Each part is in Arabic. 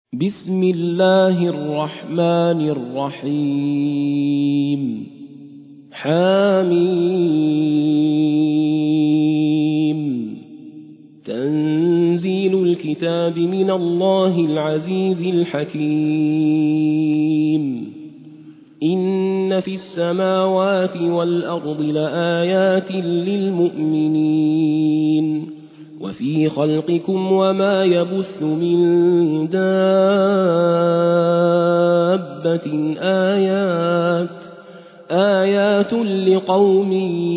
بسم الله الرحمن الرحيم حميم تنزيل الكتاب من الله العزيز الحكيم إن في السماوات والأرض لآيات للمؤمنين وفي خلقكم وما يبث من دابة آيات لقوم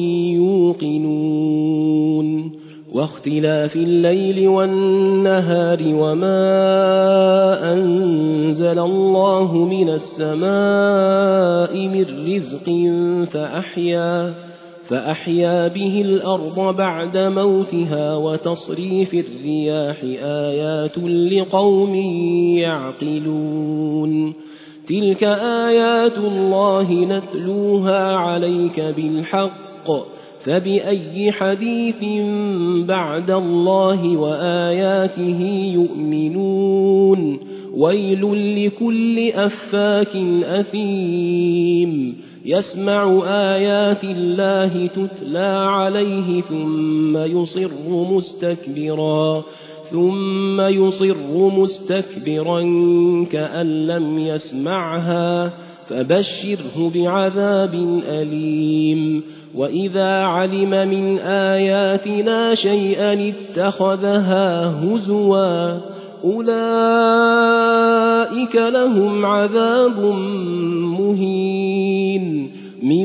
يوقنون واختلاف الليل والنهار وما أنزل الله من السماء من رزق فأحيا به الأرض بعد موتها وتصريف الرياح آيات لقوم يعقلون تلك آيات الله نتلوها عليك بالحق فبأي حديث بعد الله وآياته يؤمنون ويل لكل أفاك أثيم يسمع آيات الله تتلى عليه ثم يصر مستكبرا كأن لم يسمعها فبشره بعذاب أليم وإذا علم من آياتنا شيئا اتخذها هزوا أولئك لهم عذاب مهين من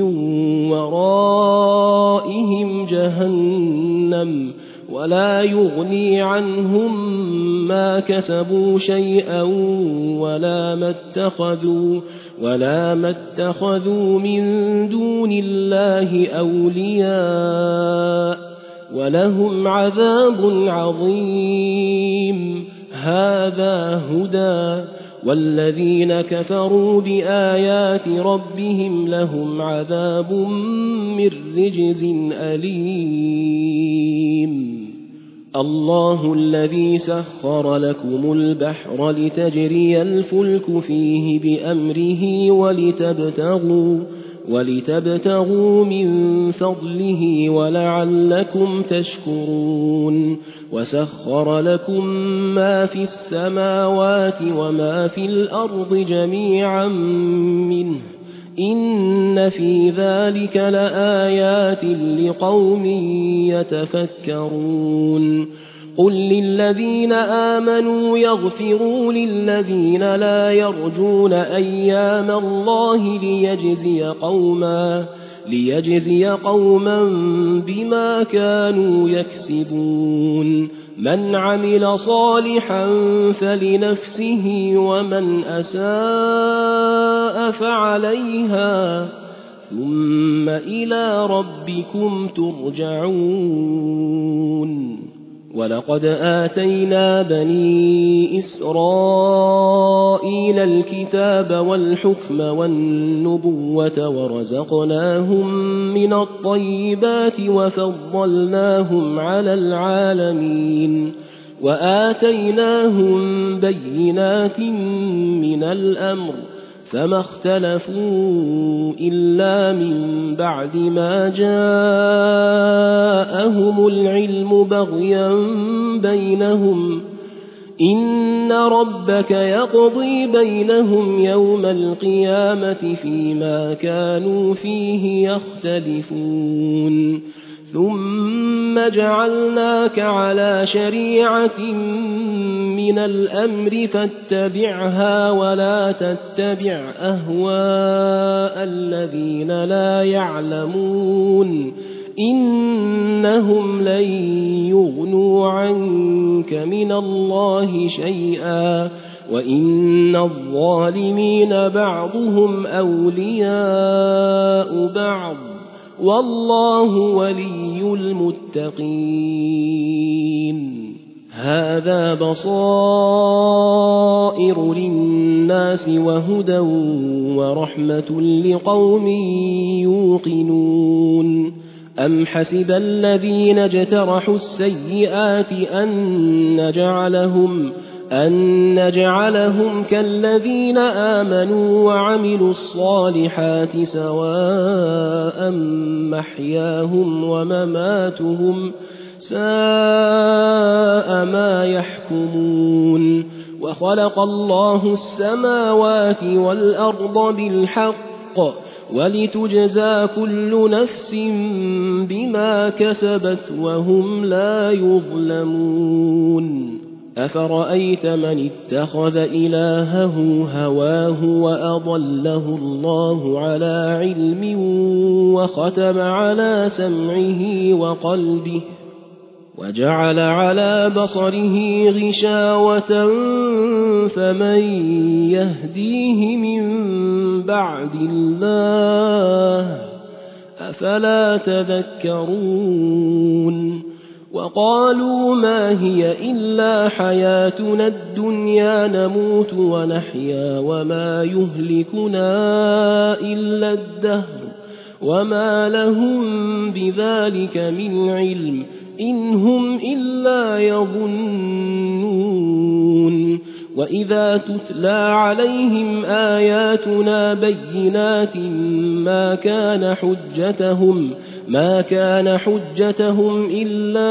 ورائهم جهنم ولا يغني عنهم ما كسبوا شيئا ولا ما اتخذوا من دون الله أولياء ولهم عذاب عظيم هذا هدى والذين كفروا بآيات ربهم لهم عذاب من رجز أليم الله الذي سخر لكم البحر لتجري الفلك فيه بأمره ولتبتغوا من فضله ولعلكم تشكرون وسخر لكم ما في السماوات وما في الأرض جميعا منه إن في ذلك لآيات لقوم يتفكرون قل للذين آمنوا يغفروا للذين لا يرجون أيام الله ليجزي قوما بما كانوا يكسبون من عمل صالحا فلنفسه ومن أساء فعليها ثم إلى ربكم ترجعون ولقد آتينا بني إسرائيل الكتاب والحكم والنبوة ورزقناهم من الطيبات وفضلناهم على العالمين وآتيناهم بينات من الأمر فما اختلفوا إلا من بعد ما جاءهم العلم بغيا بينهم إن ربك يقضي بينهم يوم القيامة فيما كانوا فيه يختلفون ثم جعلناك على شريعة من الأمر فاتبعها ولا تتبع أهواء الذين لا يعلمون إنهم لن يغنوا عنك من الله شيئا وإن الظالمين بعضهم أولياء بعض والله ولي المتقين هذا بصائر للناس وهدى ورحمة لقوم يوقنون أم حسب الذين اجترحوا السيئات أن أن نجعلهم كالذين آمنوا وعملوا الصالحات سواء محياهم ومماتهم ساء ما يحكمون وخلق الله السماوات والأرض بالحق ولتجزى كل نفس بما كسبت وهم لا يظلمون أفرأيت من اتخذ إلهه هواه وأضله الله على علم وختم على سمعه وقلبه وجعل على بصره غشاوة فمن يهديه من بعد الله أفلا تذكرون وقالوا ما هي إلا حياتنا الدنيا نموت ونحيا وما يهلكنا إلا الدهر وما لهم بذلك من علم إن هم إلا يظنون وإذا تتلى عليهم آياتنا بينات ما كان حجتهم إلا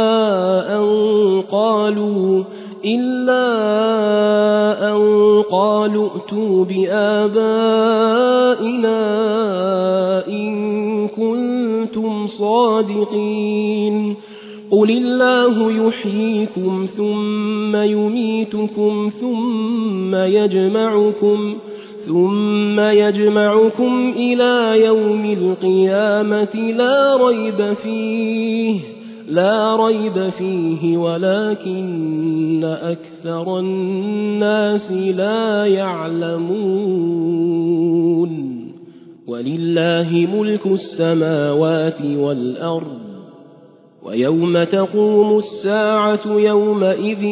أن قالوا ائتوا بآبائنا إن كنتم صادقين قل الله يحييكم ثم يميتكم ثم يجمعكم إلى يوم القيامة لا ريب فيه ولكن أكثر الناس لا يعلمون ولله ملك السماوات والأرض ويوم تقوم الساعة يومئذ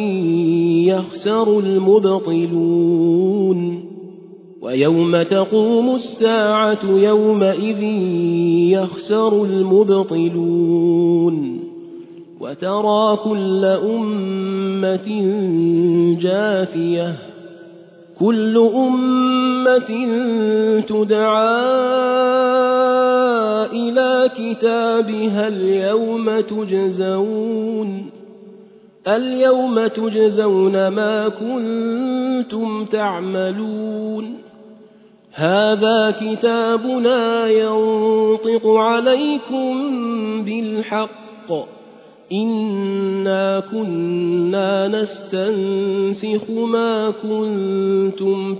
يخسر المبطلون وترى كل أمة جاثية كل أمة تدعى إلى كتابها اليوم تجزون ما كنتم تعملون هذا كتابنا ينطق عليكم بالحق إنا كنا نستنسخ ما كنتم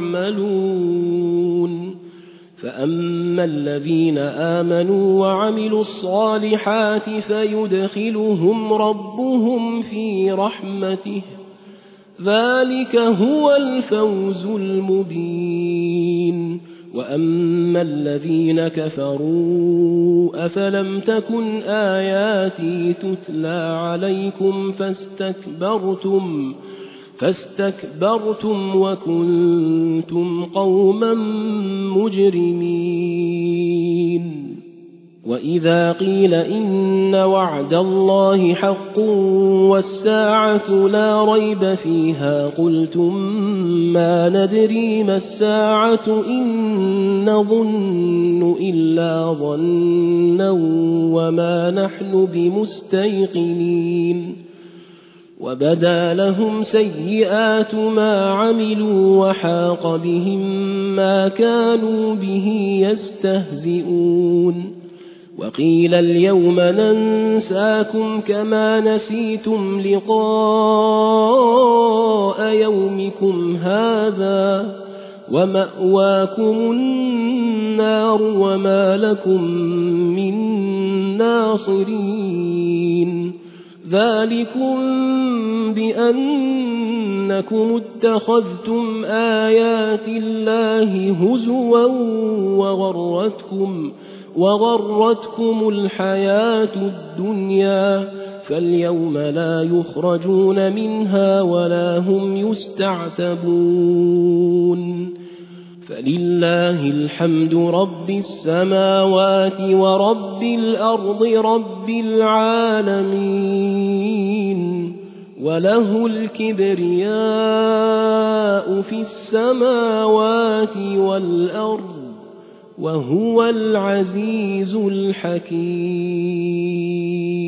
تعملون فأما الذين آمنوا وعملوا الصالحات فيدخلهم ربهم في رحمته ذلك هو الفوز المبين وأما الذين كفروا أفلم تكن آياتي تتلى عليكم فاستكبرتم وكنتم قوما مجرمين وإذا قيل إن وعد الله حق والساعة لا ريب فيها قلتم ما ندري ما الساعة إن نظن إلا ظنا وما نحن بمستيقنين وبدا لهم سيئات ما عملوا وحاق بهم ما كانوا به يستهزئون وقيل اليوم ننساكم كما نسيتم لقاء يومكم هذا ومأواكم النار وما لكم من ناصرين ذلكم بأنكم اتخذتم آيات الله هزوا وغرتكم الحياة الدنيا فاليوم لا يخرجون منها ولا هم يستعتبون فلله الحمد رب السماوات ورب الأرض رب العالمين وله الكبرياء في السماوات والأرض وهو العزيز الحكيم